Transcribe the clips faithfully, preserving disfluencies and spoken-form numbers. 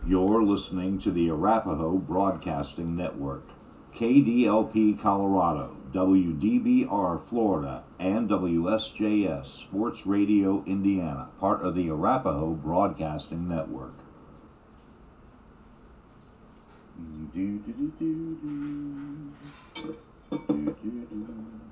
You're listening to the Arapahoe Broadcasting Network, K D L P Colorado, W D B R Florida, and W S J S Sports Radio Indiana, part of the Arapahoe Broadcasting Network. Do, do, do, do, do. Do, do, do.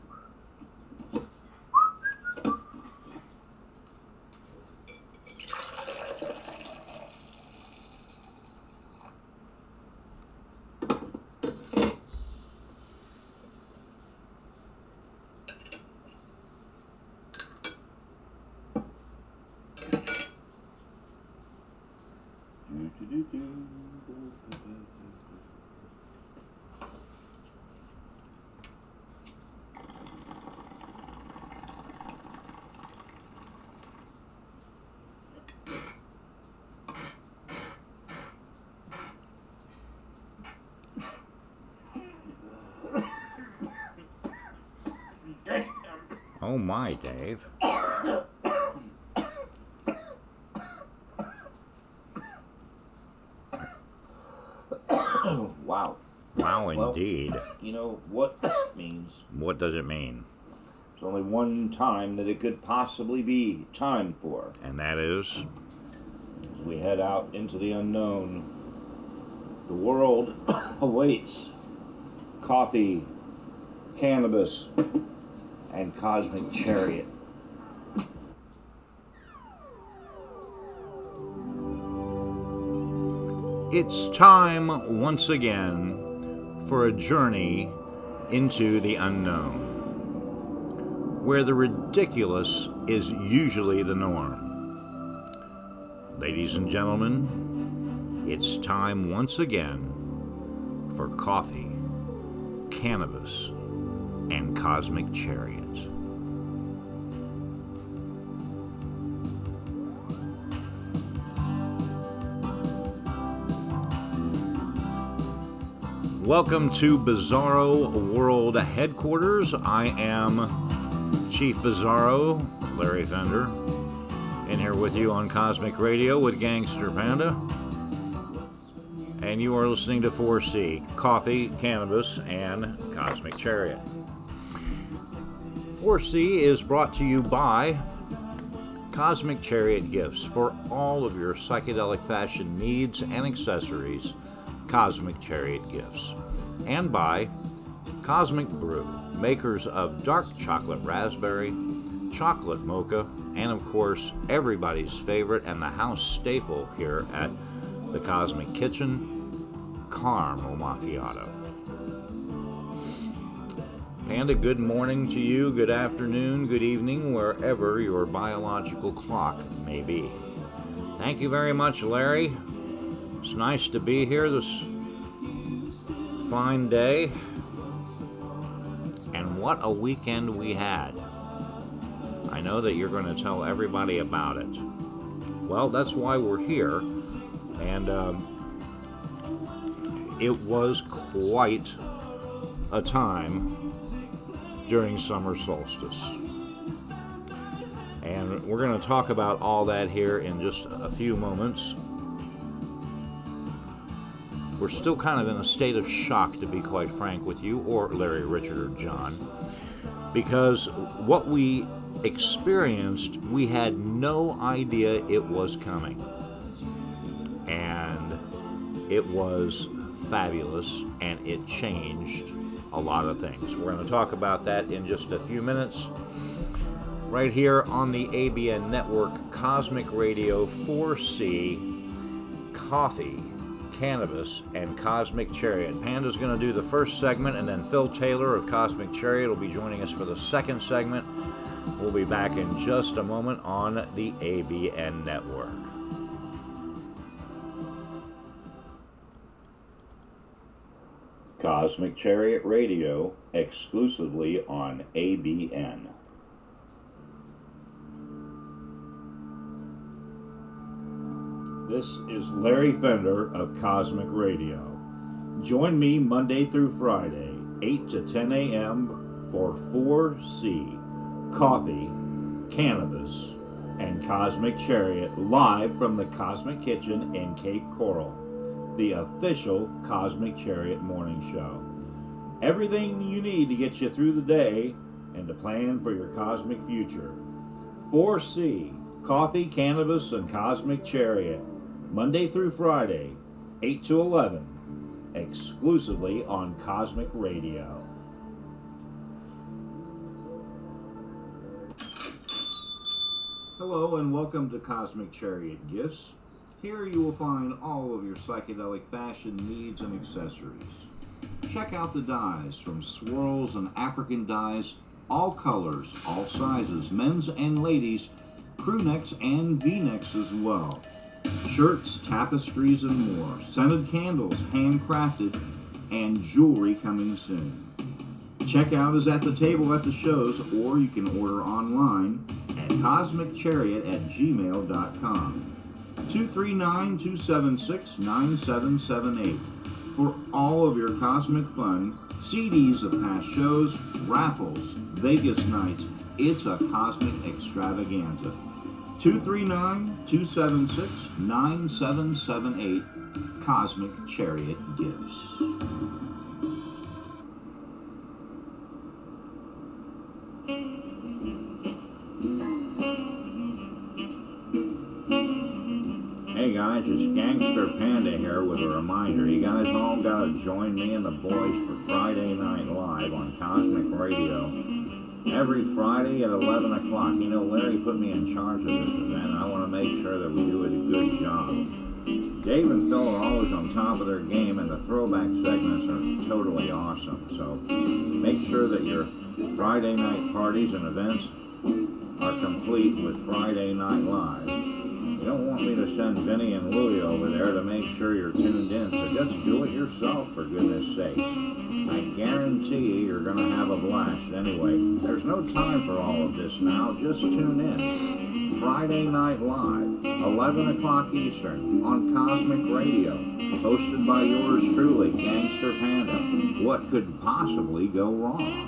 Oh my, Dave. Wow. Wow, Well, indeed. you know what that means? What does it mean? There's only one time that it could possibly be timed for. And that is? As we head out into the unknown, the world awaits coffee, cannabis, and Cosmic Chariot. It's time once again for a journey into the unknown, where the ridiculous is usually the norm. Ladies and gentlemen, it's time once again for coffee, cannabis, and Cosmic Chariot. Welcome to Bizarro World Headquarters. I am Chief Bizarro, Larry Fender, in here with you on Cosmic Radio with Gangster Panda. And you are listening to four C, Coffee, Cannabis, and Cosmic Chariot. four C is brought to you by Cosmic Chariot Gifts for all of your psychedelic fashion needs and accessories. Cosmic Chariot Gifts, and by Cosmic Brew, makers of dark chocolate raspberry, chocolate mocha, and of course everybody's favorite and the house staple here at the Cosmic Kitchen, caramel macchiato. And a good morning to you, good afternoon, good evening, wherever your biological clock may be. Thank you very much, Larry. It's nice to be here this fine day. And what a weekend we had. I know that you're going to tell everybody about it. Well, that's why we're here. And um, it was quite a time during summer solstice. And we're going to talk about all that here in just a few moments. We're still kind of in a state of shock, to be quite frank with you, or Larry, Richard, or John, because what we experienced, we had no idea it was coming. And it was fabulous, and it changed a lot of things. We're going to talk about that in just a few minutes. Right here on the A B N Network, Cosmic Radio four C, Coffee, Cannabis, and Cosmic Chariot. Panda's going to do the first segment, and then Phil Taylor of Cosmic Chariot will be joining us for the second segment. We'll be back in just a moment on the A B N Network. Cosmic Chariot Radio, exclusively on A B N. This is Larry Fender of Cosmic Radio. Join me Monday through Friday, eight to ten a.m. for four C, Coffee, Cannabis, and Cosmic Chariot, live from the Cosmic Kitchen in Cape Coral. the official Cosmic Chariot Morning Show. Everything you need to get you through the day and to plan for your cosmic future. four C, Coffee, Cannabis, and Cosmic Chariot, Monday through Friday, eight to eleven, exclusively on Cosmic Radio. Hello and welcome to Cosmic Chariot Gifts. Here you will find all of your psychedelic fashion needs and accessories. Check out the dyes from swirls and African dyes, all colors, all sizes, men's and ladies, crew necks and V-necks as well. Shirts, tapestries, and more. Scented candles, handcrafted, and jewelry coming soon. Checkout is at the table at the shows, or you can order online at cosmic chariot at gmail dot com. two three nine, two seven six, nine seven seven eight. For all of your cosmic fun, C Ds of past shows, raffles, Vegas nights, it's a cosmic extravaganza. two three nine, two seven six, nine seven seven eight, Cosmic Chariot Gifts. Hey guys, it's Gangster Panda here with a reminder. You guys all gotta join me and the boys for Friday Night Live on Cosmic Radio. Every Friday at eleven o'clock. You know, Larry put me in charge of this event, and I want to make sure that we do a good job. Dave and Phil are always on top of their game, and the throwback segments are totally awesome. So make sure that your Friday night parties and events are complete with Friday Night Live. You don't want me to send Vinny and Louie over there to make sure you're tuned in, so just do it yourself, for goodness sakes. I guarantee you you're going to have a blast. Anyway, there's no time for all of this now. Just tune in. Friday Night Live, eleven o'clock Eastern, on Cosmic Radio, hosted by yours truly, Gangster Panda. What could possibly go wrong?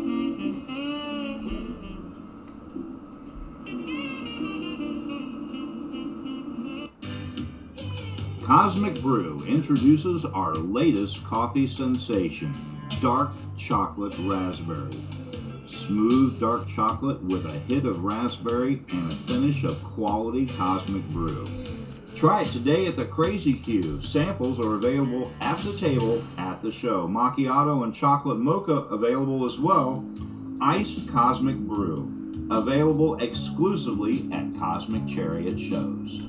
Cosmic Brew introduces our latest coffee sensation, Dark Chocolate Raspberry. Smooth dark chocolate with a hit of raspberry and a finish of quality Cosmic Brew. Try it today at the Crazy Q. Samples are available at the table at the show. Macchiato and chocolate mocha available as well. Iced Cosmic Brew, available exclusively at Cosmic Chariot shows.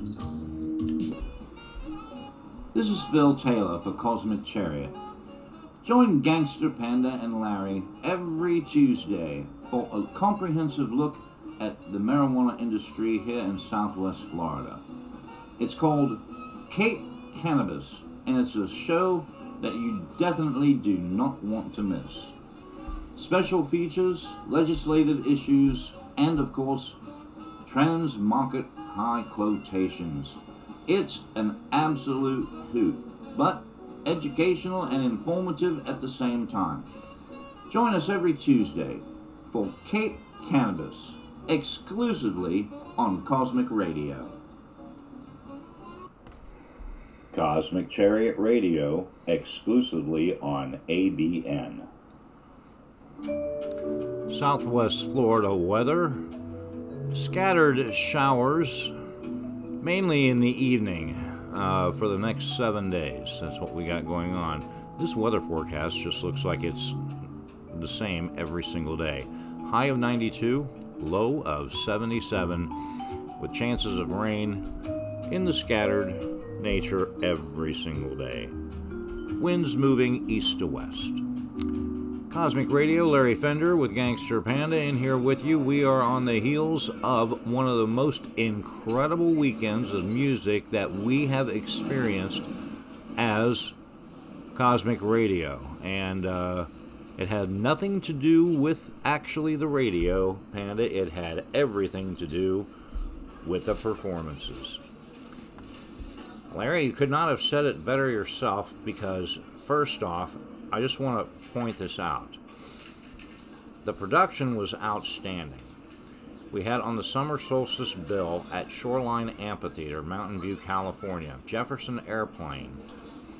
This is Phil Taylor for Cosmic Chariot. Join Gangster Panda and Larry every Tuesday for a comprehensive look at the marijuana industry here in Southwest Florida. It's called Cape Cannabis, and it's a show that you definitely do not want to miss. Special features, legislative issues, and of course, trans-market high quotations. It's an absolute hoot, but educational and informative at the same time. Join us every Tuesday for Cape Cannabis, exclusively on Cosmic Radio. Cosmic Chariot Radio, exclusively on A B N. Southwest Florida weather. Scattered showers, mainly in the evening, uh, for the next seven days. That's what we got going on. This weather forecast just looks like it's the same every single day. High of ninety-two, low of seventy-seven, with chances of rain in the scattered nature every single day. Winds moving east to west. Cosmic Radio, Larry Fender with Gangster Panda in here with you. We are on the heels of one of the most incredible weekends of music that we have experienced as Cosmic Radio. And uh, it had nothing to do with actually the radio, Panda. It had everything to do with the performances. Larry, you could not have said it better yourself, because first off, I just want to point this out. The production was outstanding. We had on the summer solstice bill at Shoreline Amphitheater, Mountain View, California, Jefferson Airplane,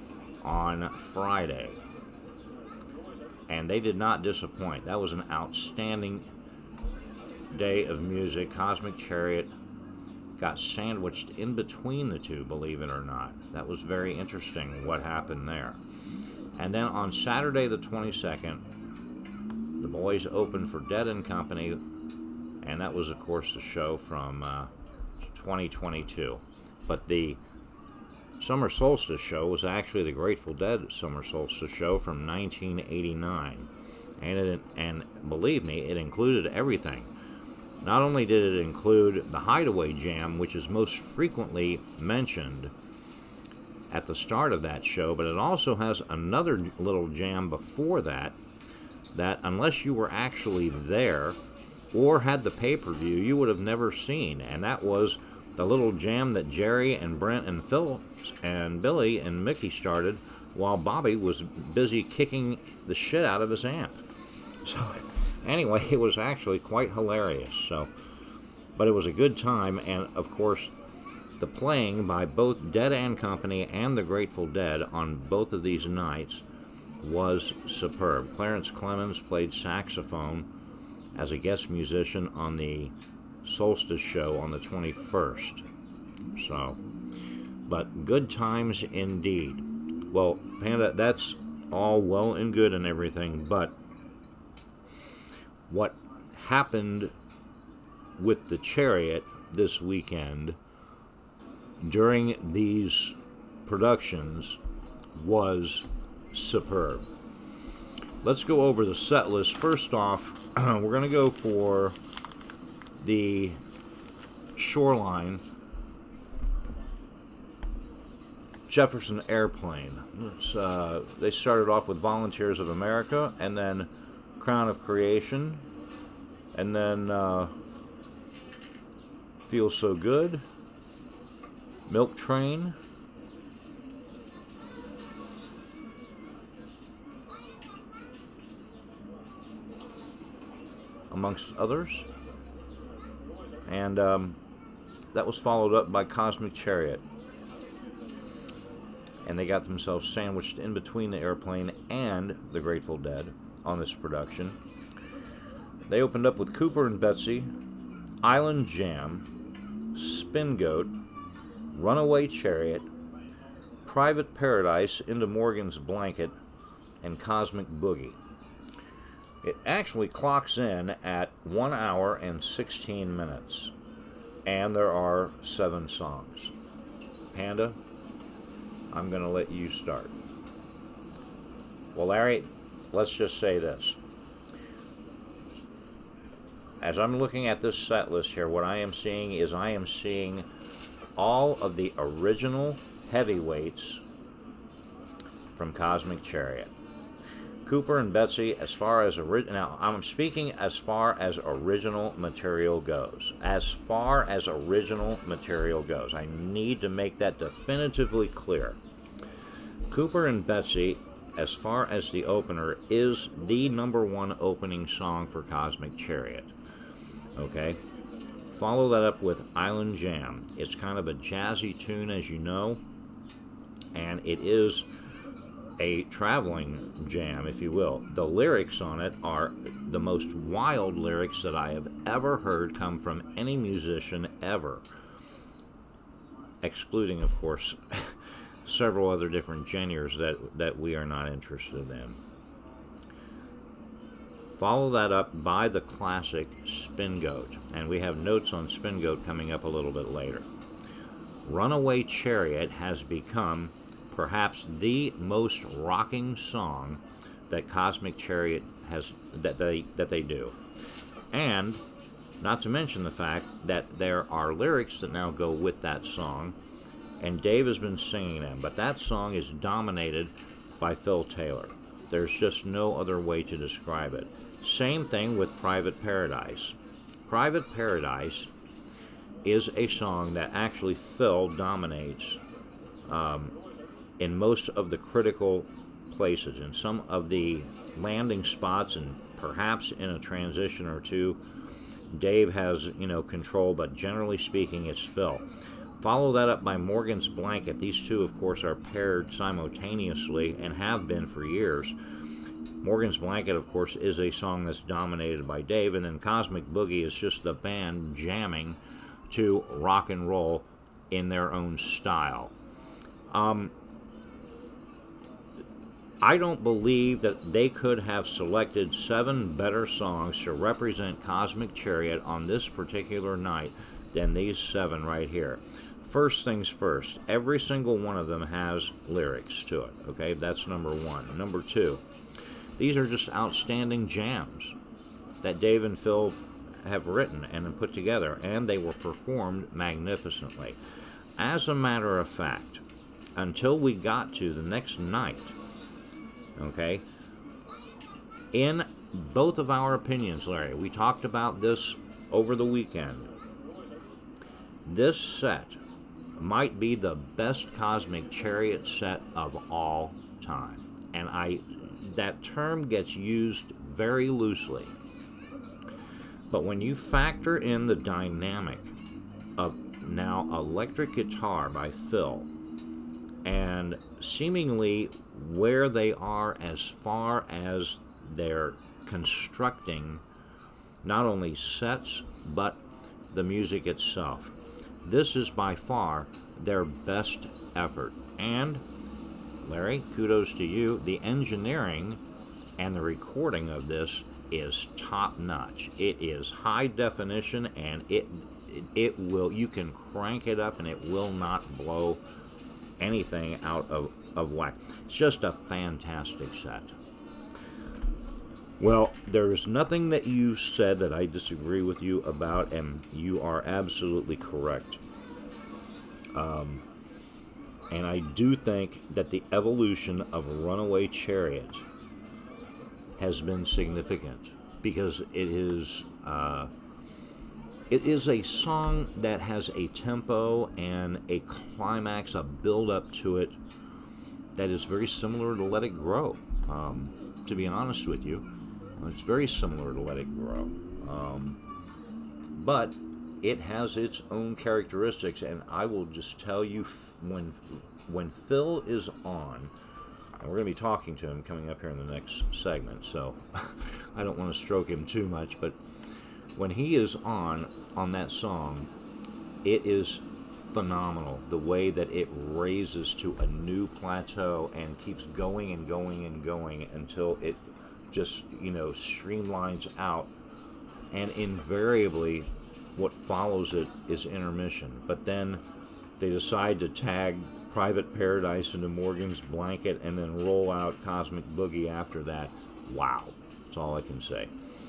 on Friday. And they did not disappoint. That was an outstanding day of music. Cosmic Chariot got sandwiched in between the two, believe it or not. That was very interesting what happened there. And then on Saturday the twenty-second, the boys opened for Dead and Company, and that was, of course, the show from uh, twenty twenty-two. But the Summer Solstice show was actually the Grateful Dead Summer Solstice show from nineteen eighty-nine. And, it, and believe me, it included everything. Not only did it include the Hideaway Jam, which is most frequently mentioned at the start of that show, but it also has another little jam before that, that unless you were actually there or had the pay-per-view, you would have never seen. And that was the little jam that Jerry and Brent and Phil and Billy and Mickey started while Bobby was busy kicking the shit out of his amp. So anyway, it was actually quite hilarious. So, but it was a good time, and of course, the playing by both Dead and Company and the Grateful Dead on both of these nights was superb. Clarence Clemens played saxophone as a guest musician on the Solstice show on the twenty-first. So, but good times indeed. Well, Panda, that's all well and good and everything, but what happened with the Chariot this weekend during these productions was superb. Let's go over the set list. First off, we're going to go for the Shoreline Jefferson Airplane. Uh, they started off with Volunteers of America, and then Crown of Creation, and then uh, Feels So Good, Milk Train, amongst others. And um, that was followed up by Cosmic Chariot. And they got themselves sandwiched in between the Airplane and the Grateful Dead on this production. They opened up with Cooper and Betsy, Island Jam, Spin Goat, Runaway Chariot, Private Paradise, Into Morgan's Blanket, and Cosmic Boogie. It actually clocks in at one hour and sixteen minutes, and there are seven songs. Panda, I'm going to let you start. Well, Larry, let's just say this. As I'm looking at this set list here, what I am seeing is I am seeing all of the original heavyweights from Cosmic Chariot. Cooper and Betsy, as far as original, now I'm speaking as far as original material goes. As far as original material goes. I need to make that definitively clear. Cooper and Betsy, as far as the opener, is the number one opening song for Cosmic Chariot. Okay? Follow that up with Island Jam. It's kind of a jazzy tune, as you know, and it is a traveling jam, if you will. The lyrics on it are the most wild lyrics that I have ever heard come from any musician ever, excluding, of course, several other different genres that, that we are not interested in. Follow that up by the classic Spin Goat, and we have notes on Spin Goat coming up a little bit later. Runaway Chariot has become perhaps the most rocking song that Cosmic Chariot has that they that they do. And not to mention the fact that there are lyrics that now go with that song, and Dave has been singing them, but that song is dominated by Phil Taylor. There's just no other way to describe it. Same thing with Private Paradise. Private Paradise is a song that actually Phil dominates um, in most of the critical places. In some of the landing spots and perhaps in a transition or two, Dave has, you know, control, but generally speaking, it's Phil. Follow that up by Morgan's Blanket. These two, of course, are paired simultaneously and have been for years. Morgan's Blanket, of course, is a song that's dominated by Dave, and then Cosmic Boogie is just the band jamming to rock and roll in their own style. Um, I don't believe that they could have selected seven better songs to represent Cosmic Chariot on this particular night than these seven right here. First things first, every single one of them has lyrics to it, okay? That's number one. Number two, these are just outstanding jams that Dave and Phil have written and put together, and they were performed magnificently. As a matter of fact, until we got to the next night, okay, in both of our opinions, Larry, we talked about this over the weekend. This set might be the best Cosmic Chariot set of all time. And I that term gets used very loosely. But when you factor in the dynamic of now electric guitar by Phil and seemingly where they are as far as they're constructing not only sets but the music itself, this is by far their best effort. And, Larry, kudos to you. The engineering and the recording of this is top-notch. It is high definition, and it, it it will, you can crank it up and it will not blow anything out of, of whack. It's just a fantastic set. Well, there is nothing that you said that I disagree with you about, and you are absolutely correct. Um, and I do think that the evolution of Runaway Chariot has been significant, because it is uh, it is a song that has a tempo and a climax, a build-up to it that is very similar to Let It Grow. Um, to be honest with you, it's very similar to Let It Grow. Um, but it has its own characteristics, and I will just tell you, when when Phil is on, and we're going to be talking to him coming up here in the next segment, so I don't want to stroke him too much, but when he is on on that song, it is phenomenal the way that it raises to a new plateau and keeps going and going and going until it just, you know, streamlines out, and invariably what follows it is intermission. But then they decide to tag Private Paradise into Morgan's Blanket and then roll out Cosmic Boogie after that. Wow, that's all I can say.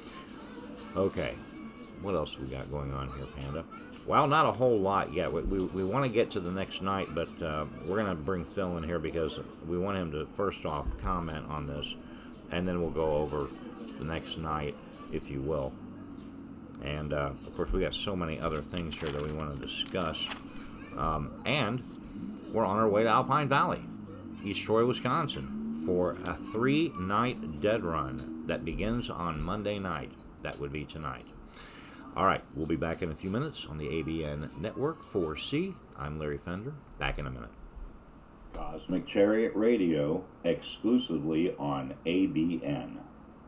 Okay, what else we got going on here, Panda? Well, not a whole lot yet. We, we, we want to get to the next night, but uh, we're going to bring Phil in here because we want him to first off comment on this, and then we'll go over the next night, if you will. And, uh, of course, we got so many other things here that we want to discuss. Um, and we're on our way to Alpine Valley, East Troy, Wisconsin, for a three-night dead run that begins on Monday night. That would be tonight. All right, we'll be back in a few minutes on the A B N Network four C. I'm Larry Fender. Back in a minute. Cosmic Chariot Radio, exclusively on A B N.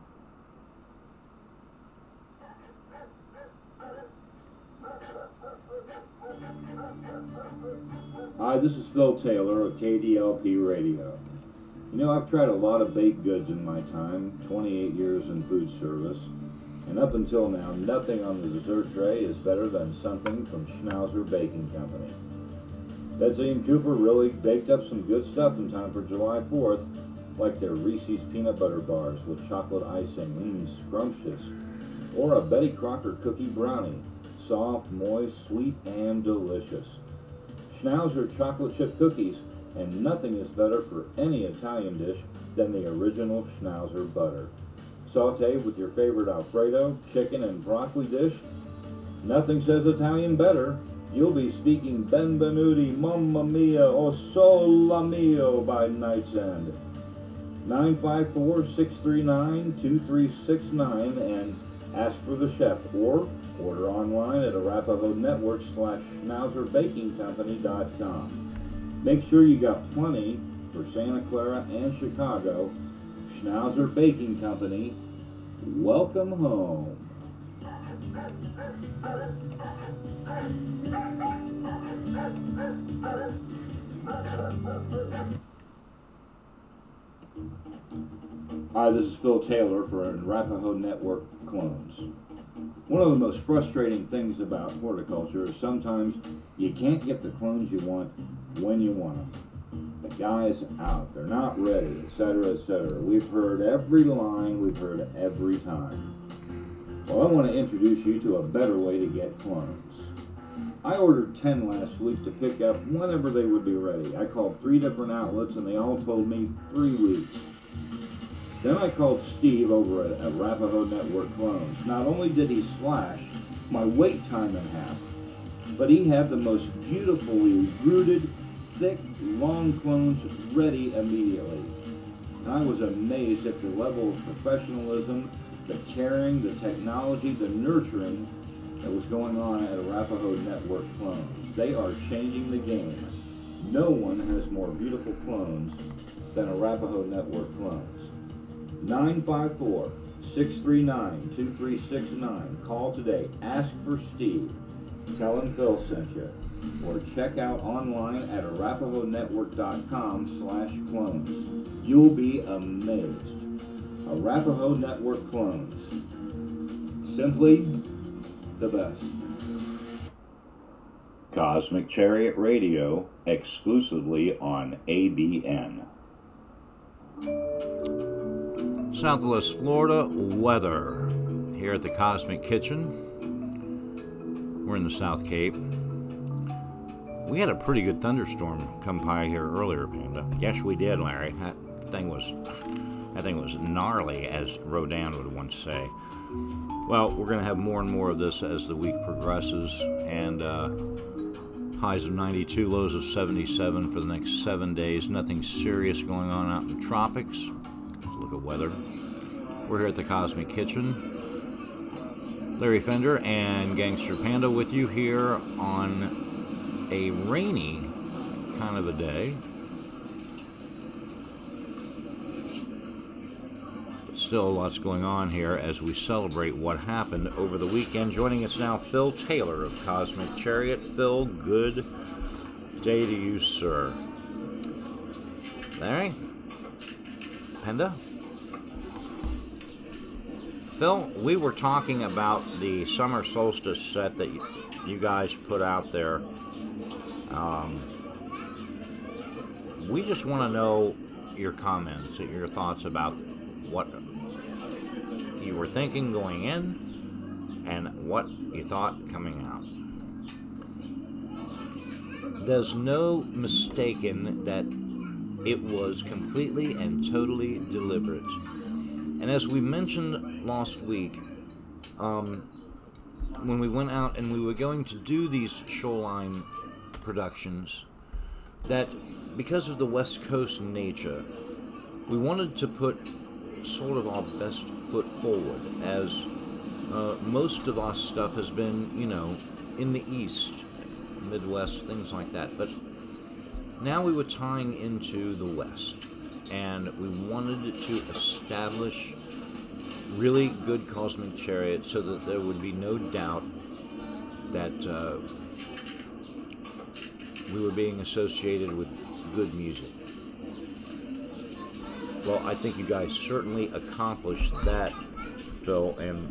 Hi, this is Phil Taylor of K D L P Radio. You know, I've tried a lot of baked goods in my time, twenty-eight years in food service, and up until now, nothing on the dessert tray is better than something from Schnauzer Baking Company. Betsy and Cooper really baked up some good stuff in time for July fourth, like their Reese's Peanut Butter Bars with chocolate icing, mmm, scrumptious, or a Betty Crocker Cookie Brownie, soft, moist, sweet, and delicious. Schnauzer chocolate chip cookies, and nothing is better for any Italian dish than the original Schnauzer butter. Sauté with your favorite Alfredo, chicken, and broccoli dish. Nothing says Italian better. You'll be speaking Benvenuti, Mamma Mia, O Sole Mio by night's end. nine five four, six three nine, two three six nine and ask for the chef, or Order online at Arapaho Network slash Schnauzer Baking Company dot com. Make sure you got plenty for Santa Clara and Chicago. Schnauzer Baking Company, welcome home. Hi, this is Phil Taylor for Arapaho Network Clones. One of the most frustrating things about horticulture is sometimes you can't get the clones you want when you want them. The guy's out, they're not ready, et cetera, et cetera. We've heard every line, we've heard every time. Well, I want to introduce you to a better way to get clones. I ordered ten last week to pick up whenever they would be ready. I called three different outlets and they all told me three weeks. Then I called Steve over at Arapaho Network Clones. Not only did he slash my wait time in half, but he had the most beautifully rooted, thick, long clones ready immediately. And I was amazed at the level of professionalism, the caring, the technology, the nurturing that was going on at Arapaho Network Clones. They are changing the game. No one has more beautiful clones than Arapaho Network Clones. nine five four, six three nine, two three six nine. Call today. Ask for Steve. Tell him Phil sent you. Or check out online at Arapaho Network dot com slash clones. You'll be amazed. Arapaho Network Clones. Simply the best. Cosmic Chariot Radio, exclusively on A B N. Southwest Florida weather here at the Cosmic Kitchen. We're in the South Cape. We had a pretty good thunderstorm come by here earlier, Panda. Yes, we did, Larry. That thing was that thing was gnarly, as Rodan would once say. Well, we're going to have more and more of this as the week progresses, and uh, highs of ninety-two, lows of seventy-seven for the next seven days. Nothing serious going on out in the tropics. Look at weather. We're here at the Cosmic Kitchen. Larry Fender and Gangster Panda with you here on a rainy kind of a day. But still lots going on here as we celebrate what happened over the weekend. Joining us now, Phil Taylor of Cosmic Chariot. Phil, good day to you, sir. Larry? Panda? Phil, we were talking about the summer solstice set that you guys put out there. Um, we just want to know your comments, your thoughts about what you were thinking going in and what you thought coming out. There's no mistaking that it was completely and totally deliberate. And as we mentioned last week, um, when we went out and we were going to do these shoreline productions, that because of the West Coast nature, we wanted to put sort of our best foot forward, as uh, most of our stuff has been, you know, in the East, Midwest, things like that. But now we were tying into the West, and we wanted to establish really good Cosmic Chariot so that there would be no doubt that uh, we were being associated with good music. Well, I think you guys certainly accomplished that, Phil. And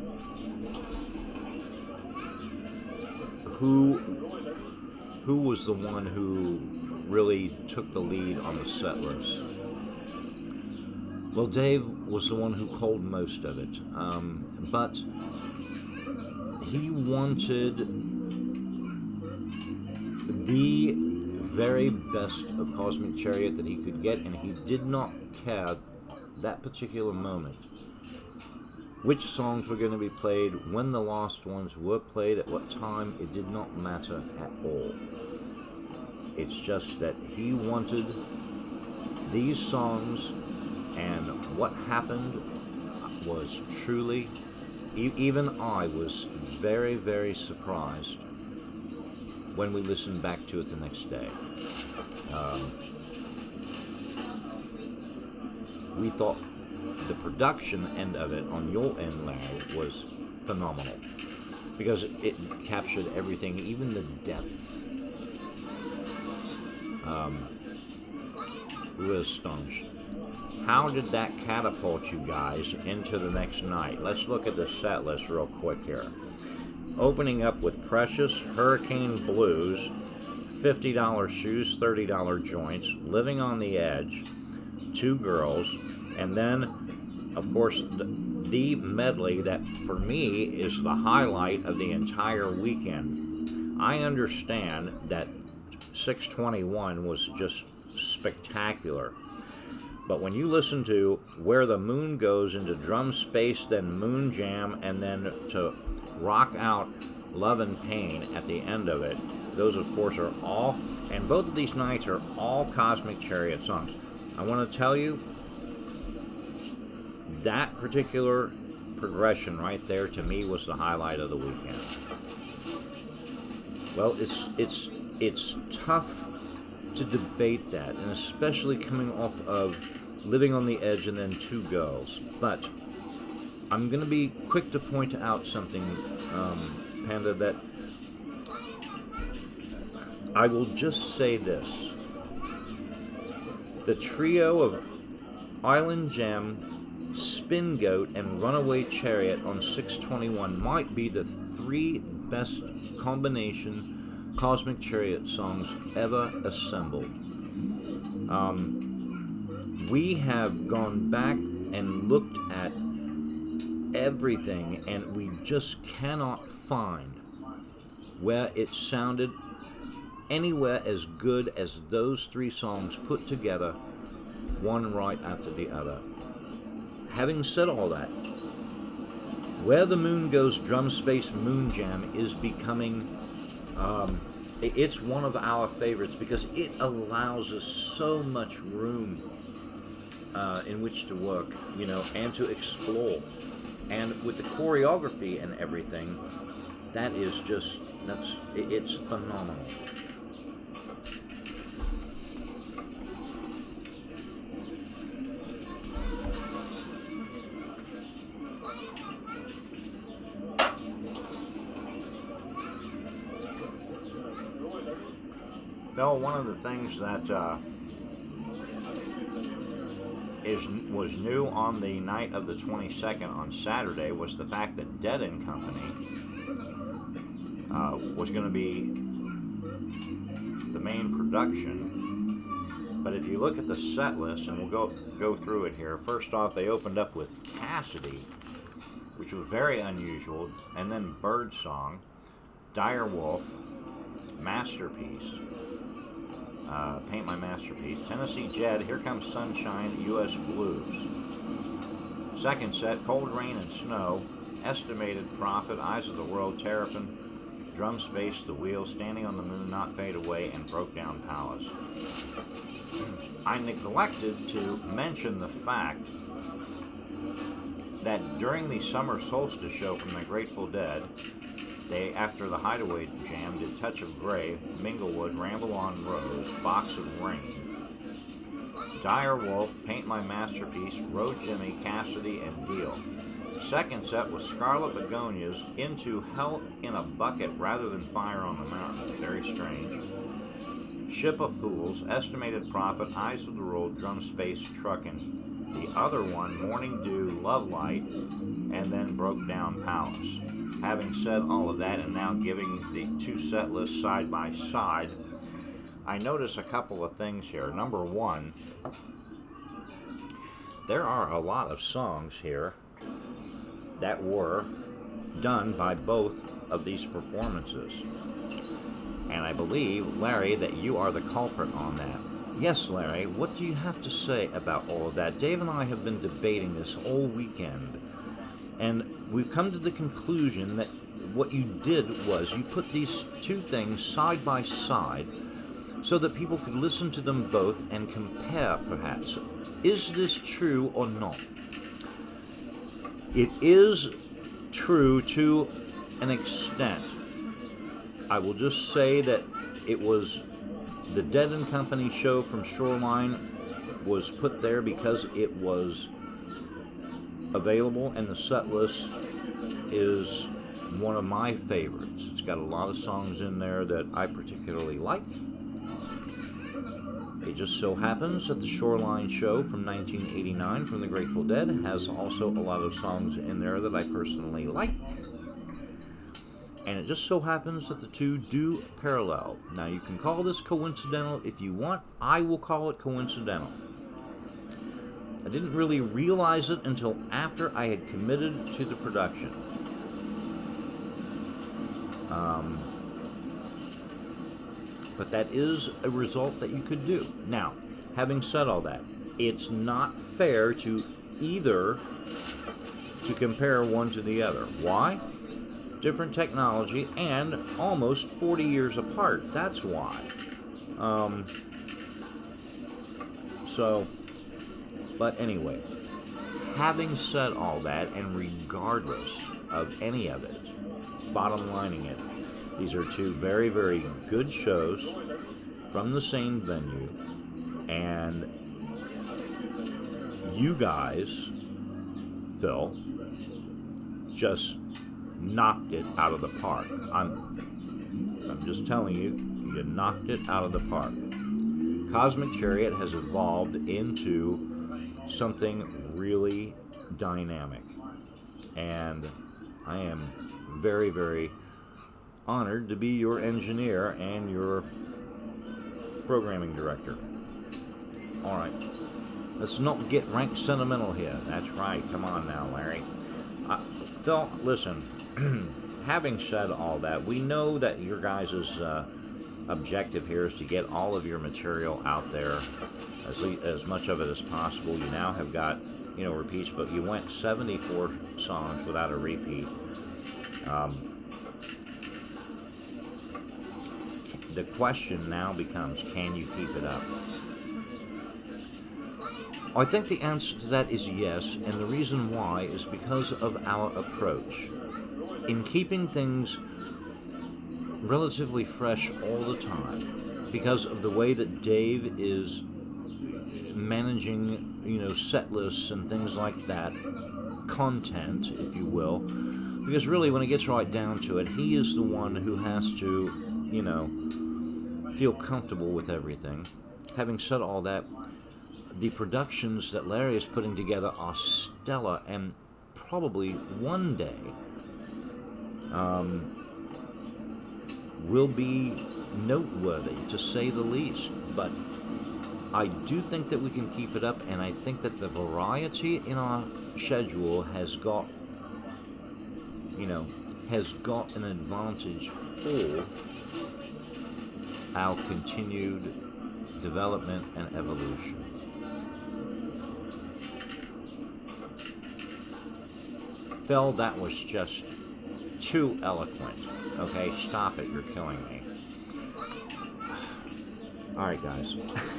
who who was the one who really took the lead on the set list? Well, Dave was the one who called most of it, um, but he wanted the very best of Cosmic Chariot that he could get, and he did not care that particular moment which songs were going to be played, when the last ones were played, at what time. It did not matter at all. It's just that he wanted these songs, and what happened was truly e- even I was very, very surprised when we listened back to it the next day. Um, we thought the production end of it on your end, Larry, was phenomenal because it captured everything, even the depth. Um, we were astonished. How did that catapult you guys into the next night? Let's look at the set list real quick here. Opening up with Precious, Hurricane Blues, fifty dollar shoes, thirty dollar joints, Living on the Edge, Two Girls, and then, of course, the, the medley that for me is the highlight of the entire weekend. I understand that six twenty-one was just spectacular. But when you listen to Where the Moon Goes into Drum Space, then Moon Jam, and then to rock out Love and Pain at the end of it, those of course are all, and both of these nights are all Cosmic Chariot songs. I want to tell you, that particular progression right there to me was the highlight of the weekend. Well, it's it's it's tough to debate that, and especially coming off of Living on the Edge and then Two Girls. But I'm going to be quick to point out something, um, Panda, that I will just say this. The trio of Island Gem, Spin Goat, and Runaway Chariot on six twenty-one might be the three best combination Cosmic Chariot songs ever assembled. Um, we have gone back and looked at everything, and we just cannot find where it sounded anywhere as good as those three songs put together, one right after the other. Having said all that, Where the Moon Goes Drum Space Moon Jam is becoming um, it's one of our favorites because it allows us so much room uh, in which to work, you know, and to explore. And with the choreography and everything, that is just, that's, it's phenomenal. Bill, one of the things that uh, is was new on the night of the twenty-second on Saturday was the fact that Dead and Company uh, was going to be the main production. But if you look at the set list, and we'll go go through it here. First off, they opened up with Cassidy, which was very unusual, and then Birdsong, Dire Wolf, Masterpiece. Uh, Paint My Masterpiece, Tennessee Jed, Here Comes Sunshine, U S Blues. Second set, Cold Rain and Snow, Estimated Prophet, Eyes of the World, Terrapin, Drum Space, The Wheel, Standing on the Moon, Not Fade Away, and Broke Down Palace. I neglected to mention the fact that during the summer solstice show from the Grateful Dead, they, after the Hideaway Jam, did Touch of Grey, Minglewood, Ramble on Rose, Box of Rain, Dire Wolf, Paint My Masterpiece, Road Jimmy, Cassidy, and Deal. Second set was Scarlet Begonias, Into Hell in a Bucket rather than Fire on the Mountain. Very strange. Ship of Fools, Estimated Prophet, Eyes of the World, Drum Space, Truckin'. The other one, Morning Dew, Love Light, and then Broke Down Palace. Having said all of that, and now giving the two set lists side by side, I notice a couple of things here. Number one, there are a lot of songs here that were done by both of these performances. And I believe, Larry, that you are the culprit on that. Yes, Larry, what do you have to say about all of that? Dave and I have been debating this all weekend, and we've come to the conclusion that what you did was you put these two things side by side so that people could listen to them both and compare, perhaps. Is this true or not? It is true to an extent. I will just say that it was the Dead and Company show from Shoreline was put there because it was available, and the set list is one of my favorites. It's got a lot of songs in there that I particularly like. It just so happens that the Shoreline show from nineteen eighty-nine from the Grateful Dead has also a lot of songs in there that I personally like. And it just so happens that the two do parallel. Now, you can call this coincidental if you want. I will call it coincidental. I didn't really realize it until after I had committed to the production. Um, but that is a result that you could do. Now, having said all that, it's not fair to either to compare one to the other. Why? Different technology and almost forty years apart. That's why. Um, so, but anyway, having said all that, and regardless of any of it, bottom lining it, these are two very, very good shows from the same venue, and you guys, Phil, just knocked it out of the park. I'm, I'm just telling you, you knocked it out of the park. Cosmic Chariot has evolved into something really dynamic, and I am very, very honored to be your engineer and your programming director. All right, let's not get rank sentimental here. That's right. Come on now, Larry. Uh, Phil, listen. Having said all that, we know that your guys' uh, objective here is to get all of your material out there, as le- as much of it as possible. You now have got, you know, repeats, but you went seventy-four songs without a repeat. Um, the question now becomes, can you keep it up? I think the answer to that is yes, and the reason why is because of our approach. In keeping things relatively fresh all the time, because of the way that Dave is managing, you know, set lists and things like that, content, if you will, because really when it gets right down to it, he is the one who has to, you know, feel comfortable with everything. Having said all that, the productions that Larry is putting together are stellar, and probably one day um, will be noteworthy, to say the least. But I do think that we can keep it up, and I think that the variety in our schedule has got, you know, has got an advantage for our continued development and evolution. Phil, that was just too eloquent. Okay, stop it. You're killing me. All right, guys.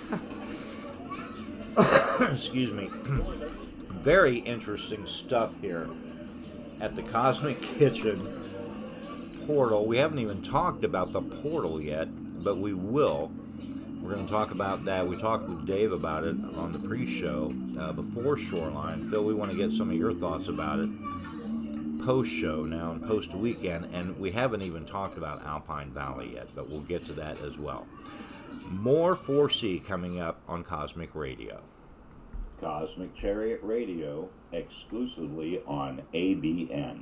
Excuse me. Very interesting stuff here at the Cosmic Kitchen portal. We haven't even talked about the portal yet, but we will. We're going to talk about that. We talked with Dave about it on the pre-show uh, before Shoreline. Phil, we want to get some of your thoughts about it post-show now and post-weekend, and we haven't even talked about Alpine Valley yet, but we'll get to that as well. More four C coming up on Cosmic Radio. Cosmic Chariot Radio, exclusively on A B N.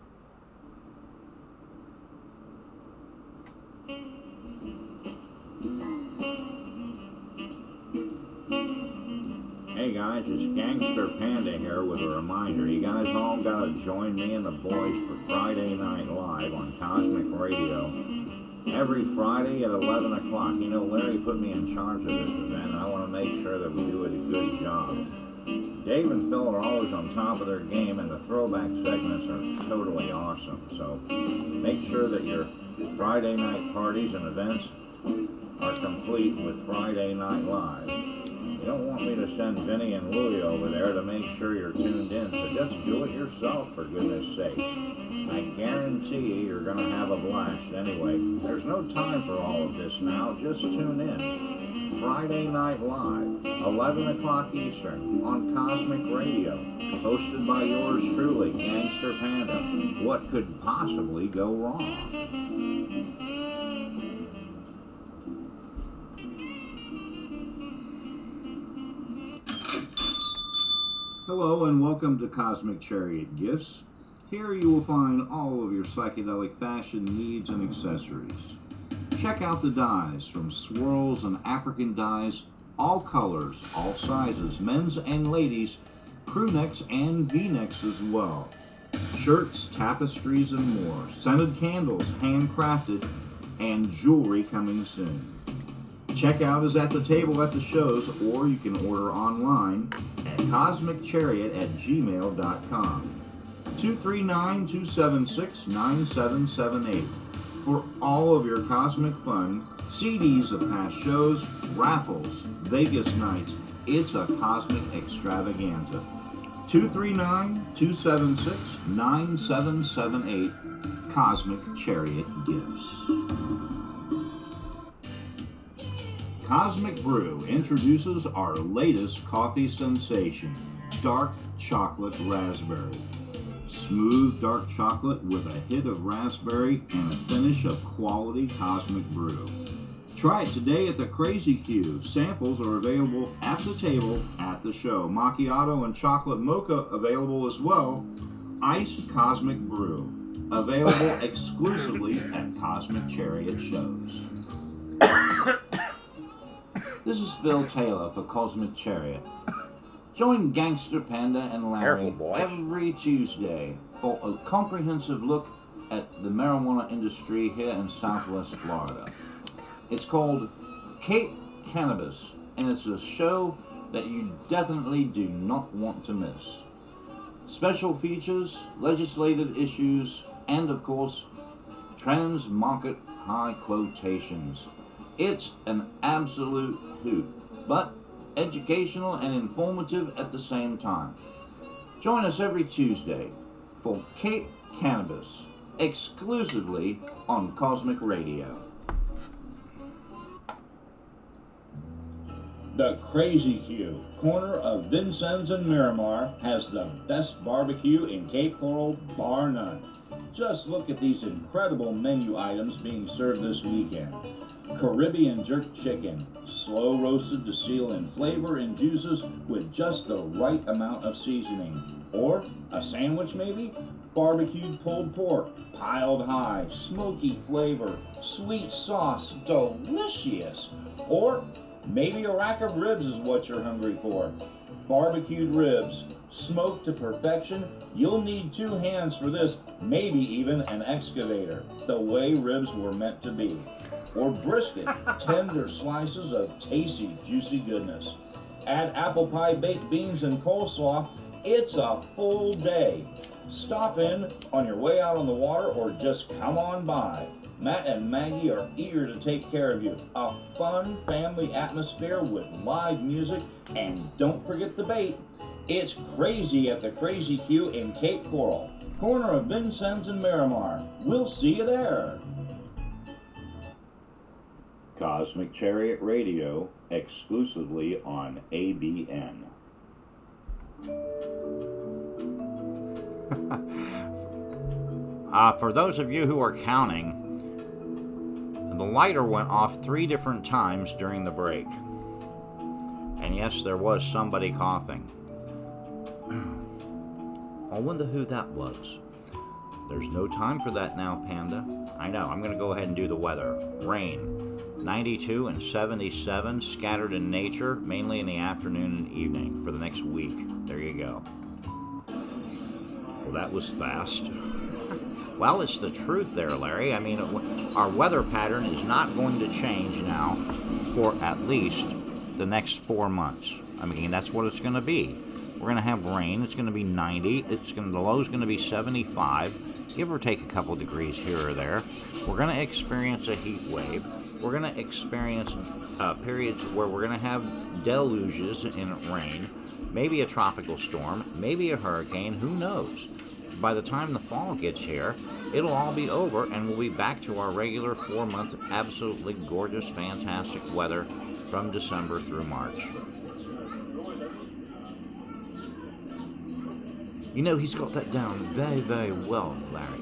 Hey guys, it's Gangster Panda here with a reminder. You guys all gotta join me and the boys for Friday Night Live on Cosmic Radio. Every Friday at eleven o'clock. You know, Larry put me in charge of this event, and I want to make sure that we do it a good job. Dave and Phil are always on top of their game, and the throwback segments are totally awesome. So make sure that your Friday night parties and events are complete with Friday Night Live. don't want me to send Vinny and Louie over there to make sure you're tuned in, so just do it yourself, for goodness sake. I guarantee you you're going to have a blast. Anyway, there's no time for all of this now. Just tune in. Friday Night Live, eleven o'clock Eastern, on Cosmic Radio, hosted by yours truly, Gangster Panda. What could possibly go wrong? Hello and welcome to Cosmic Chariot Gifts. Here you will find all of your psychedelic fashion needs and accessories. Check out the dyes from swirls and African dyes, all colors, all sizes, men's and ladies, crew necks and V-necks as well. Shirts, tapestries, and more. Scented candles, handcrafted, and jewelry coming soon. Checkout is at the table at the shows, or you can order online at cosmic chariot at gmail dot com. two three nine, two seven six, nine seven seven eight. For all of your cosmic fun, C Ds of past shows, raffles, Vegas nights, it's a cosmic extravaganza. two three nine, two seven six, nine seven seven eight. Cosmic Chariot Gifts. Cosmic Brew introduces our latest coffee sensation, Dark Chocolate Raspberry. Smooth dark chocolate with a hit of raspberry and a finish of quality Cosmic Brew. Try it today at the Crazy Q. Samples are available at the table at the show. Macchiato and chocolate mocha available as well. Iced Cosmic Brew. Available exclusively at Cosmic Chariot shows. This is Phil Taylor for Cosmic Chariot. Join Gangster Panda and Larry Careful, boy. every Tuesday for a comprehensive look at the marijuana industry here in Southwest Florida. It's called Cape Cannabis, and it's a show that you definitely do not want to miss. Special features, legislative issues, and of course, trans-market high quotations. It's an absolute hoot, but educational and informative at the same time. Join us every Tuesday for Cape Cannabis, exclusively on Cosmic Radio. The Crazy Q, corner of Vincennes and Miramar, has the best barbecue in Cape Coral, bar none. Just look at these incredible menu items being served this weekend. Caribbean jerk chicken, slow roasted to seal in flavor and juices with just the right amount of seasoning. Or a sandwich maybe? Barbecued pulled pork, piled high, smoky flavor, sweet sauce, delicious. Or maybe a rack of ribs is what you're hungry for. Barbecued ribs, smoked to perfection. You'll need two hands for this, maybe even an excavator, the way ribs were meant to be. Or brisket, tender slices of tasty, juicy goodness. Add apple pie, baked beans, and coleslaw. It's a full day. Stop in on your way out on the water or just come on by. Matt and Maggie are eager to take care of you. A fun family atmosphere with live music, and don't forget the bait. It's crazy at the Crazy Q in Cape Coral, corner of Vincennes and Miramar. We'll see you there. Cosmic Chariot Radio, exclusively on A B N. Uh, for those of you who are counting, the lighter went off three different times during the break. And yes, there was somebody coughing. I wonder who that was. There's no time for that now, Panda. I know, I'm going to go ahead and do the weather. Rain, ninety-two and seventy-seven, scattered in nature, mainly in the afternoon and evening for the next week. There you go. Well, that was fast. Well, it's the truth there, Larry. I mean, our weather pattern is not going to change now for at least the next four months. I mean, that's what it's going to be. We're going to have rain. It's going to be ninety. It's going to, the low is going to be seventy-five, give or take a couple degrees here or there. We're going to experience a heat wave. we're going to experience uh, periods where we're going to have deluges in rain, maybe a tropical storm, maybe a hurricane, who knows? By the time the fall gets here, it'll all be over and we'll be back to our regular four-month, absolutely gorgeous, fantastic weather from December through March. You know, he's got that down very, very well, Larry.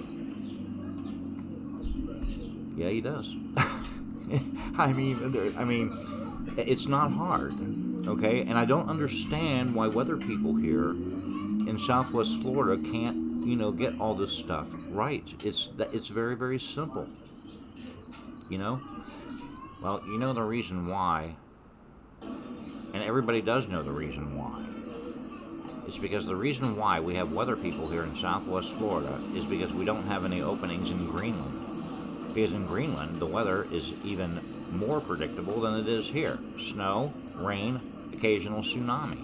Yeah, he does. I mean, I mean, it's not hard, okay? And I don't understand why weather people here in Southwest Florida can't, you know, get all this stuff right. It's it's very, very simple, you know? Well, you know the reason why, and everybody does know the reason why. It's because the reason why we have weather people here in Southwest Florida is because we don't have any openings in Greenland. Because in Greenland, the weather is even more predictable than it is here. Snow, rain, occasional tsunami.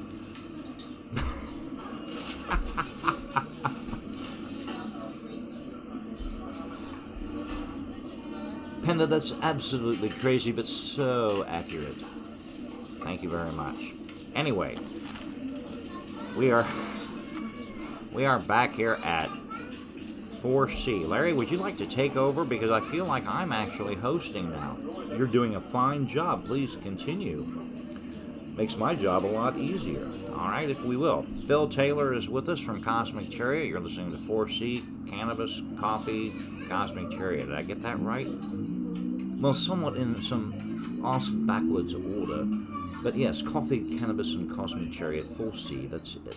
Panda, that's absolutely crazy, but so accurate. Thank you very much. Anyway, we are we are back here at four C. Larry, would you like to take over? Because I feel like I'm actually hosting now. You're doing a fine job. Please continue. Makes my job a lot easier. All right, if we will. Phil Taylor is with us from Cosmic Chariot. You're listening to four C, Cannabis, Coffee, Cosmic Chariot. Did I get that right? Well, somewhat in some awesome backwards order. But yes, Coffee, Cannabis, and Cosmic Chariot, full C. That's it.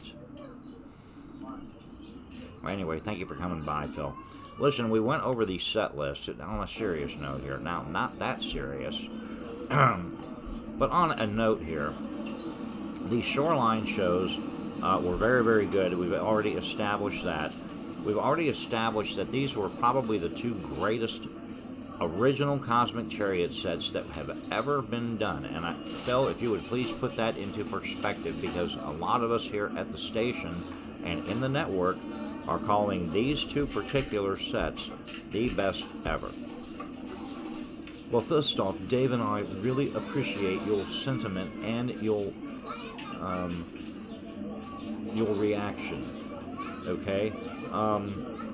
Anyway, thank you for coming by, Phil. Listen, we went over the set list on a serious note here. Now, not that serious, but on a note here, the Shoreline shows uh, were very, very good. We've already established that. We've already established that these were probably the two greatest original Cosmic Chariot sets that have ever been done. And I, Phil, if you would please put that into perspective, because a lot of us here at the station and in the network are calling these two particular sets the best ever. Well, first off, Dave and I really appreciate your sentiment and your um, your reaction. Okay, um,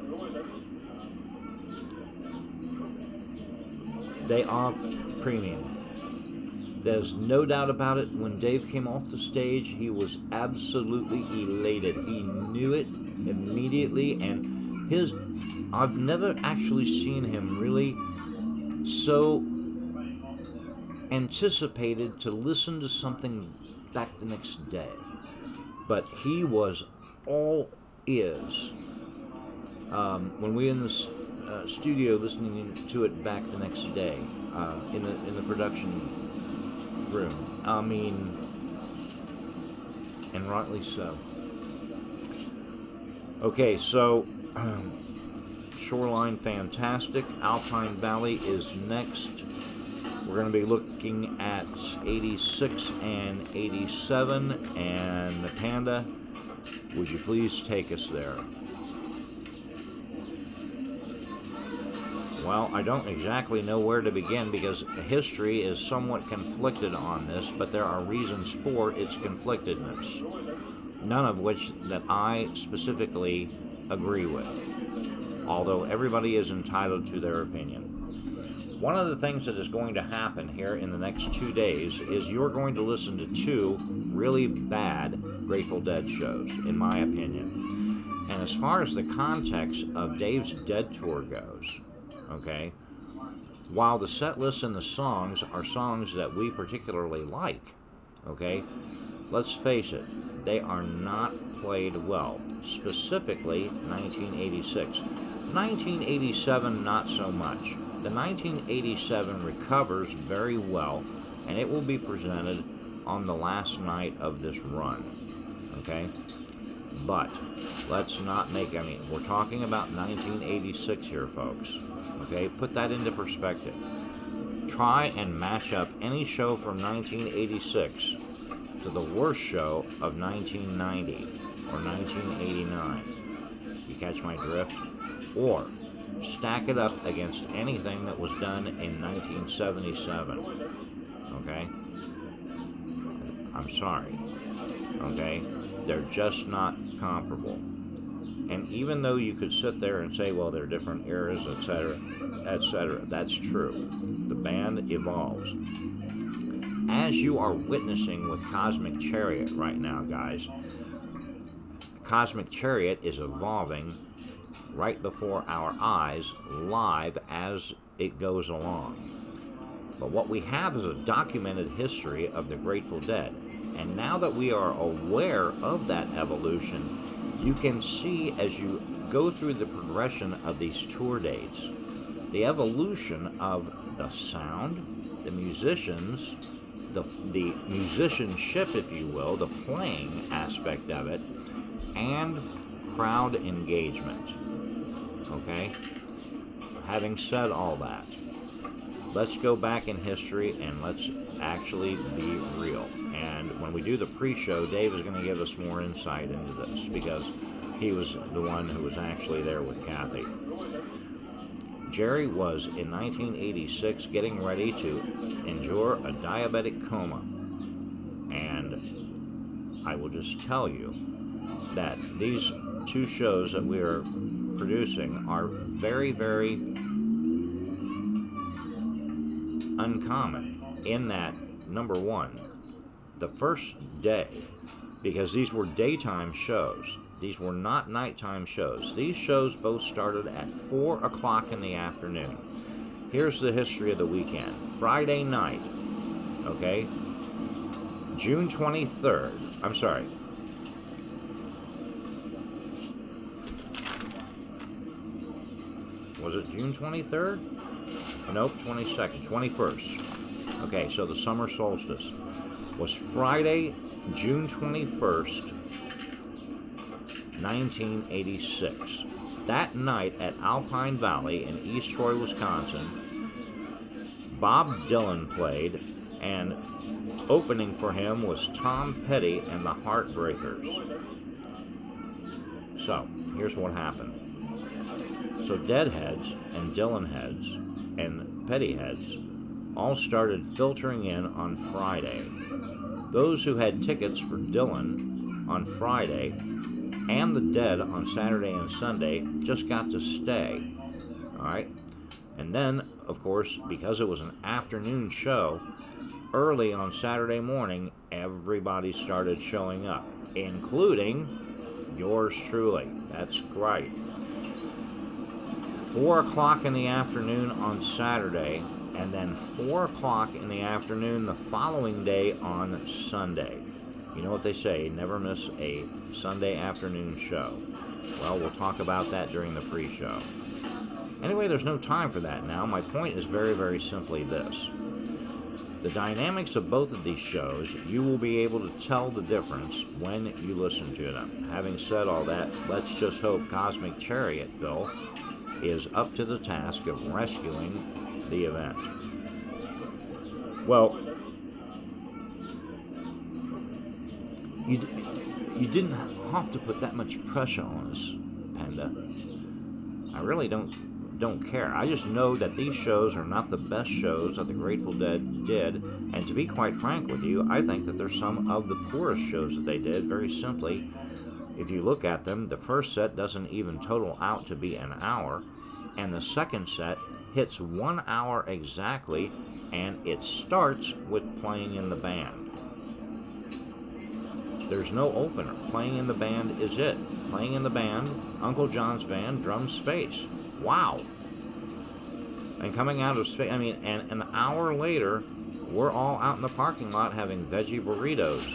they are premium. There's no doubt about it. When Dave came off the stage, he was absolutely elated. He knew it immediately, and his I've never actually seen him really so anticipated to listen to something back the next day. But he was all ears um, when we were in the uh, studio listening to it back the next day uh, in the in the production room. I mean, and rightly so. Okay, so um, Shoreline, fantastic. Alpine Valley is next. We're going to be looking at eighty-six and eighty-seven, and the Panda, would you please take us there? Well, I don't exactly know where to begin because history is somewhat conflicted on this, but there are reasons for its conflictedness. None of which that I specifically agree with, although everybody is entitled to their opinion. One of the things that is going to happen here in the next two days is you're going to listen to two really bad Grateful Dead shows, in my opinion. And as far as the context of Dave's Dead Tour goes, okay, while the set list and the songs are songs that we particularly like, okay, let's face it, they are not played well. Specifically, nineteen eighty-six. nineteen eighty-seven, not so much. The nineteen eighty-seven recovers very well, and it will be presented on the last night of this run. Okay? But, let's not make, I mean, we're talking about nineteen eighty-six here, folks. Okay? Put that into perspective. Try and match up any show from nineteen eighty-six to the worst show of nineteen ninety or nineteen eighty-nine. You catch my drift? Or stack it up against anything that was done in nineteen seventy-seven. Okay? I'm sorry. Okay? They're just not comparable. And even though you could sit there and say, well, they're different eras, et cetera, et cetera, that's true. The band evolves. As you are witnessing with Cosmic Chariot right now, guys, Cosmic Chariot is evolving right before our eyes, live as it goes along. But what we have is a documented history of the Grateful Dead. And now that we are aware of that evolution, you can see as you go through the progression of these tour dates, the evolution of the sound, the musicians, the, the musicianship, if you will, the playing aspect of it, and crowd engagement. Okay? Having said all that, let's go back in history and let's actually be real. And when we do the pre-show, Dave is going to give us more insight into this because he was the one who was actually there with Kathy. Jerry was in nineteen eighty-six getting ready to endure a diabetic coma. And I will just tell you that these two shows that we are producing are very, very uncommon in that, number one, the first day, because these were daytime shows, these were not nighttime shows. These shows both started at four o'clock in the afternoon. Here's the history of the weekend. Friday night, okay, June twenty-third, I'm sorry, was it June twenty-third? Nope, twenty-second, twenty-first. Okay, so the summer solstice was Friday, June twenty-first, nineteen eighty-six. That night at Alpine Valley in East Troy, Wisconsin, Bob Dylan played, and opening for him was Tom Petty and the Heartbreakers. So, here's what happened. So Deadheads and Dylan heads and Petty heads all started filtering in on Friday. Those who had tickets for Dylan on Friday and the Dead on Saturday and Sunday just got to stay. Alright? And then, of course, because it was an afternoon show, early on Saturday morning, everybody started showing up, including yours truly. That's right. Four o'clock in the afternoon on Saturday, and then four o'clock in the afternoon the following day on Sunday. You know what they say, never miss a Sunday afternoon show. Well, we'll talk about that during the pre-show. Anyway, there's no time for that now. My point is very, very simply this. The dynamics of both of these shows, you will be able to tell the difference when you listen to them. Having said all that, let's just hope Cosmic Chariot, Phil, is up to the task of rescuing the event. Well, you, you didn't have to put that much pressure on us, Panda. I really don't don't care. I just know that these shows are not the best shows that the Grateful Dead did, and to be quite frank with you, I think that they're some of the poorest shows that they did. Very simply, if you look at them, the first set doesn't even total out to be an hour, and the second set hits one hour exactly, and it starts with Playing in the Band. There's no opener. Playing in the Band is it. Playing in the Band, Uncle John's Band, drum space. Wow. And coming out of space, I mean, and an hour later, we're all out in the parking lot having veggie burritos.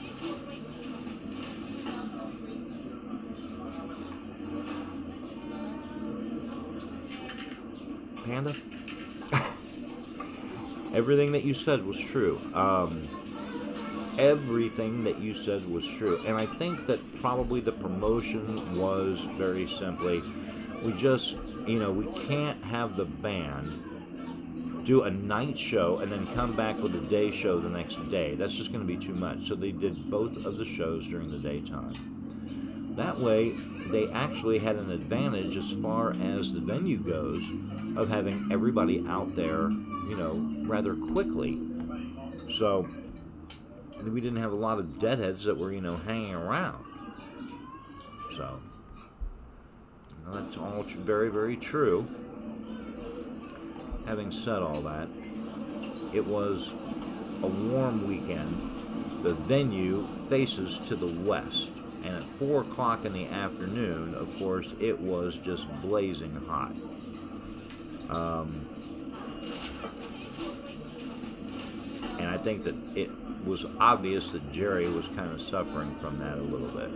Panda? Everything that you said was true. Um, everything that you said was true. And I think that probably the promotion was very simply, we just, you know, we can't have the band do a night show and then come back with a day show the next day. That's just going to be too much. So they did both of the shows during the daytime. that way they actually had an advantage as far as the venue goes of having everybody out there, you know, rather quickly. So we didn't have a lot of deadheads that were, you know, hanging around. So you know, that's all very, very true. Having said all that, it was a warm weekend. The venue faces to the west, and at four o'clock in the afternoon, of course, it was just blazing hot. Um, and I think that it was obvious that Jerry was kind of suffering from that a little bit.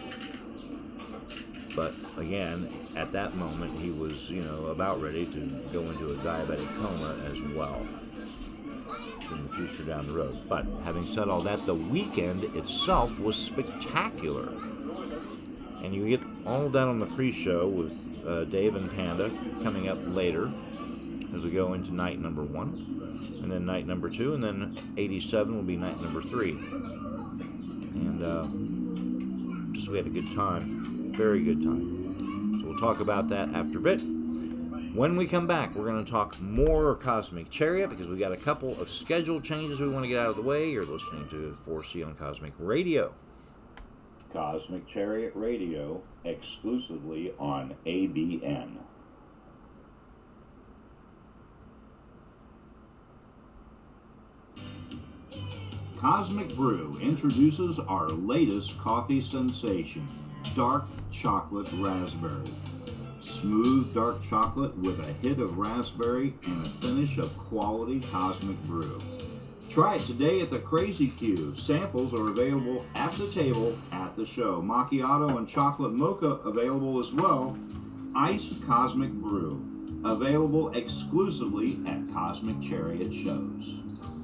But again, at that moment, he was, you know, about ready to go into a diabetic coma as well in the future down the road. But having said all that, the weekend itself was spectacular. And you get all that on the pre-show with uh, Dave and Panda coming up later as we go into night number one. And then night number two, and then eighty-seven will be night number three. And uh, just we had a good time. Very good time. So we'll talk about that after a bit. When we come back, we're going to talk more Cosmic Chariot because we got a couple of schedule changes we want to get out of the way. You're listening to four C on Cosmic Radio. Cosmic Chariot Radio, exclusively on A B N. Cosmic Brew introduces our latest coffee sensation, Dark Chocolate Raspberry. Smooth dark chocolate with a hit of raspberry and a finish of quality Cosmic Brew. Try it today at the Crazy Q. Samples are available at the table at the show. Macchiato and chocolate mocha available as well. Iced Cosmic Brew, available exclusively at Cosmic Chariot shows.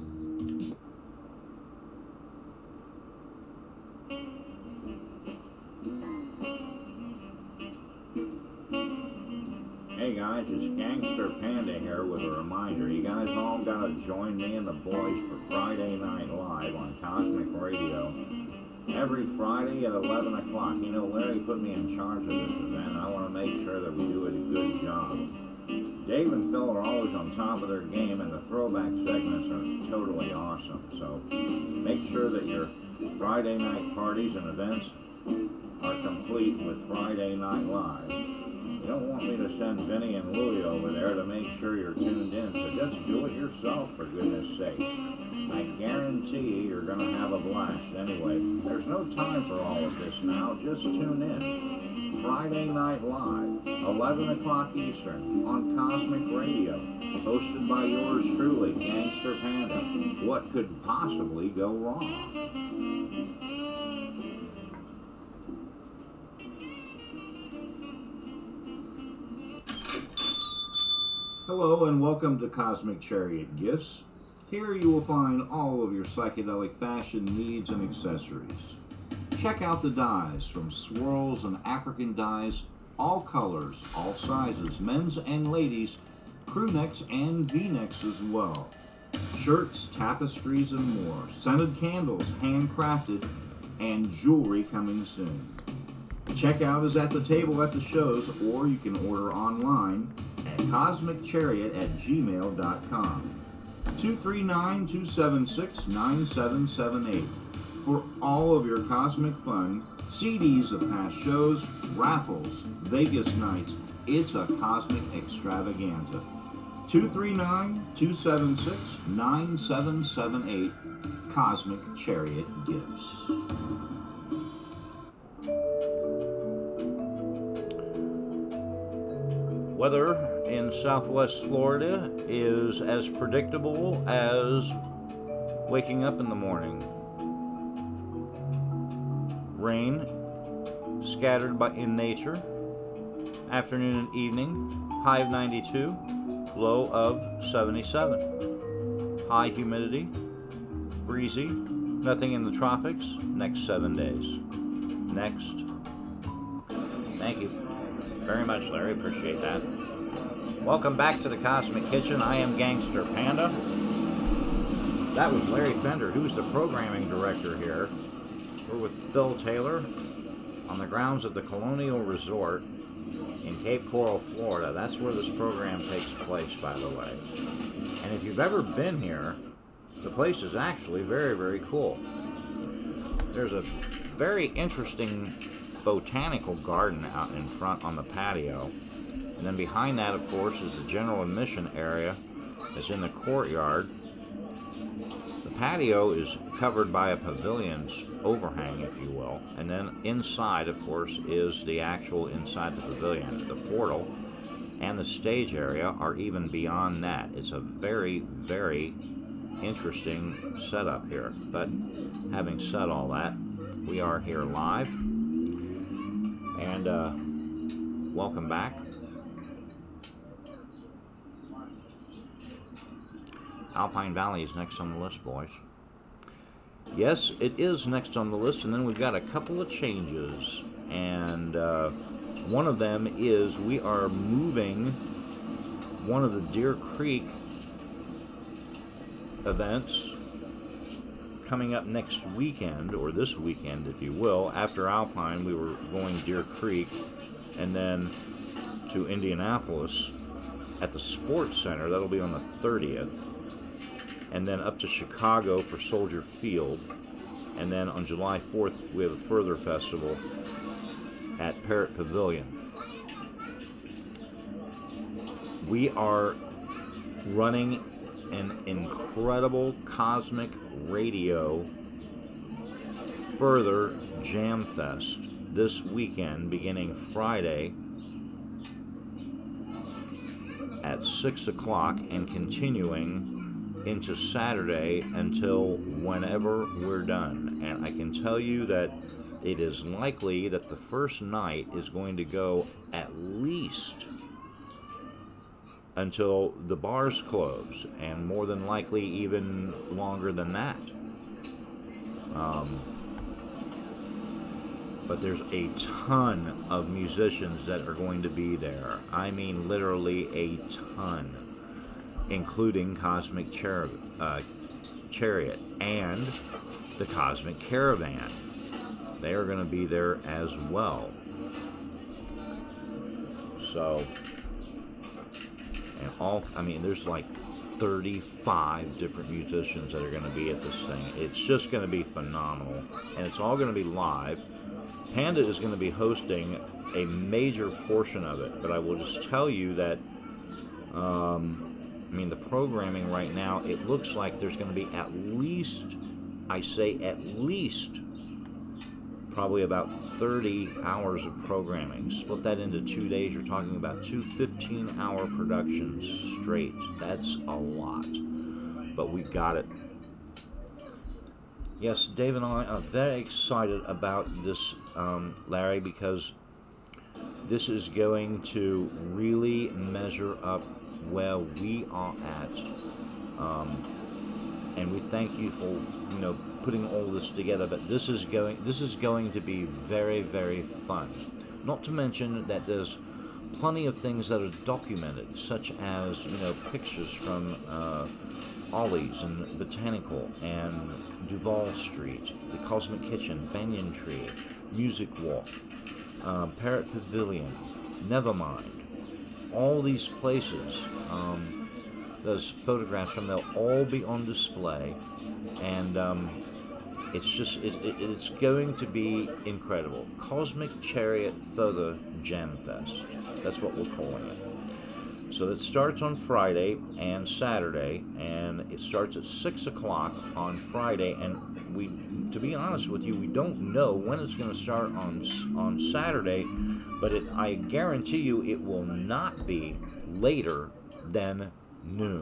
Hey guys, it's Gangster Panda here with a reminder. You guys all gotta join me and the boys for Friday Night Live on Cosmic Radio. Every Friday at eleven o'clock. You know, Larry put me in charge of this event. I want to make sure that we do a good job. Dave and Phil are always on top of their game, and the throwback segments are totally awesome. So make sure that your Friday night parties and events are complete with Friday Night Live. You don't want me to send Vinny and Louie over there to make sure you're tuned in, so just do it yourself, for goodness sake. I guarantee you're going to have a blast. Anyway, there's no time for all of this now. Just tune in. Friday Night Live, eleven o'clock Eastern, on Cosmic Radio, hosted by yours truly, Gangster Panda. What could possibly go wrong? Hello and welcome to Cosmic Chariot Gifts. Here you will find all of your psychedelic fashion needs and accessories. Check out the dyes from swirls and African dyes, all colors, all sizes, men's and ladies, crew necks and V-necks as well. Shirts, tapestries, and more. Scented candles, handcrafted, and jewelry coming soon. Checkout is at the table at the shows, or you can order online at cosmic chariot at gmail dot com. two three nine, two seven six, nine seven seven eight. For all of your cosmic fun, C Ds of past shows, raffles, Vegas nights, it's a cosmic extravaganza. two three nine, two seven six, nine seven seven eight. Cosmic Chariot Gifts. Weather in southwest Florida is as predictable as waking up in the morning. Rain scattered by in nature. Afternoon and evening, high of ninety-two, low of seventy-seven. High humidity, breezy, nothing in the tropics, next seven days. Next. Thank you very much, Larry. Appreciate that. Welcome back to the Cosmic Kitchen. I am Gangster Panda. That was Larry Fender, who's the programming director here. We're with Phil Taylor on the grounds of the Colonial Resort in Cape Coral, Florida. That's where this program takes place, by the way. And if you've ever been here, the place is actually very, very cool. There's a very interesting botanical garden out in front on the patio. And then behind that, of course, is the general admission area that's in the courtyard. The patio is covered by a pavilion's overhang, if you will. And then inside, of course, is the actual inside the pavilion. The portal and the stage area are even beyond that. It's a very, very interesting setup here. But having said all that, we are here live. And uh, welcome back. Alpine Valley is next on the list, boys. Yes, it is next on the list, and then we've got a couple of changes. And uh, one of them is we are moving one of the Deer Creek events coming up next weekend, or this weekend, if you will. After Alpine, we were going Deer Creek, and then to Indianapolis at the Sports Center. That'll be on the thirtieth. And then up to Chicago for Soldier Field. And then on July fourth, we have a further festival at Parrott Pavilion. We are running an incredible Cosmic Radio Further Jam Fest this weekend, beginning Friday at six o'clock and continuing into Saturday until whenever we're done. And I can tell you that it is likely that the first night is going to go at least until the bars close, and more than likely even longer than that. Um, but there's a ton of musicians that are going to be there. I mean, literally a ton, including Cosmic Char- uh, Chariot and the Cosmic Caravan. They are going to be there as well. So, and all, I mean, there's like thirty-five different musicians that are going to be at this thing. It's just going to be phenomenal, and it's all going to be live. Panda is going to be hosting a major portion of it, but I will just tell you that, um, I mean, the programming right now, it looks like there's going to be at least, I say at least, probably about thirty hours of programming. Split that into two days, you're talking about two fifteen-hour productions straight. That's a lot, but we got it. Yes, Dave and I are very excited about this, um, Larry, because this is going to really measure up where we are at, um, and we thank you for, you know, putting all this together. But this is going this is going to be very, very fun. Not to mention that there's plenty of things that are documented, such as, you know, pictures from uh, Ollie's and Botanical and Duval Street, the Cosmic Kitchen, Banyan Tree, Music Walk, uh, Parrott Pavilion, Nevermind. All these places, um, those photographs from, they'll all be on display, and um, it's just, it, it, it's going to be incredible. Cosmic Chariot Further Jam Fest. That's what we're calling it. So it starts on Friday and Saturday, and it starts at six o'clock on Friday, and we, to be honest with you, we don't know when it's going to start on on Saturday, but it, I guarantee you it will not be later than noon.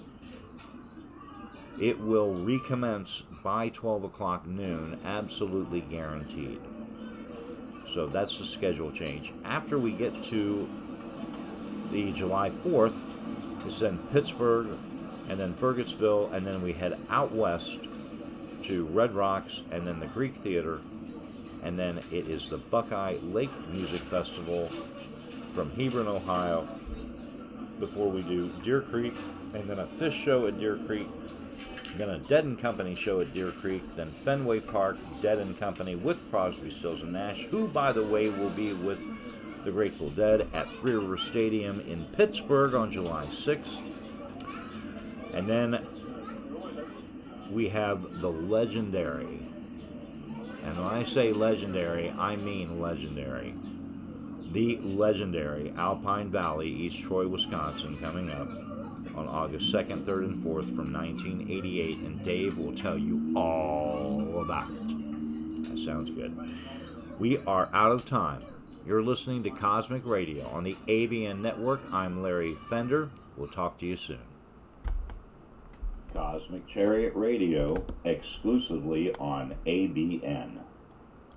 It will recommence by twelve o'clock noon, absolutely guaranteed. So that's the schedule change. After we get to the July fourth, it's then Pittsburgh, and then Burgettsville, and then we head out west to Red Rocks, and then the Greek Theater, and then it is the Buckeye Lake Music Festival from Hebron, Ohio, before we do Deer Creek, and then a fish show at Deer Creek, Then a Dead and Company show at Deer Creek, then Fenway Park, Dead and Company with Crosby, Stills, and Nash, who, by the way, will be with the Grateful Dead at Three River Stadium in Pittsburgh on July sixth. And then we have the legendary, and when I say legendary, I mean legendary, the legendary Alpine Valley, East Troy, Wisconsin, coming up on August second, third, and fourth from nineteen eighty-eight, and Dave will tell you all about it. That sounds good. We are out of time. You're listening to Cosmic Radio on the A B N Network. I'm Larry Fender. We'll talk to you soon. Cosmic Chariot Radio, exclusively on A B N.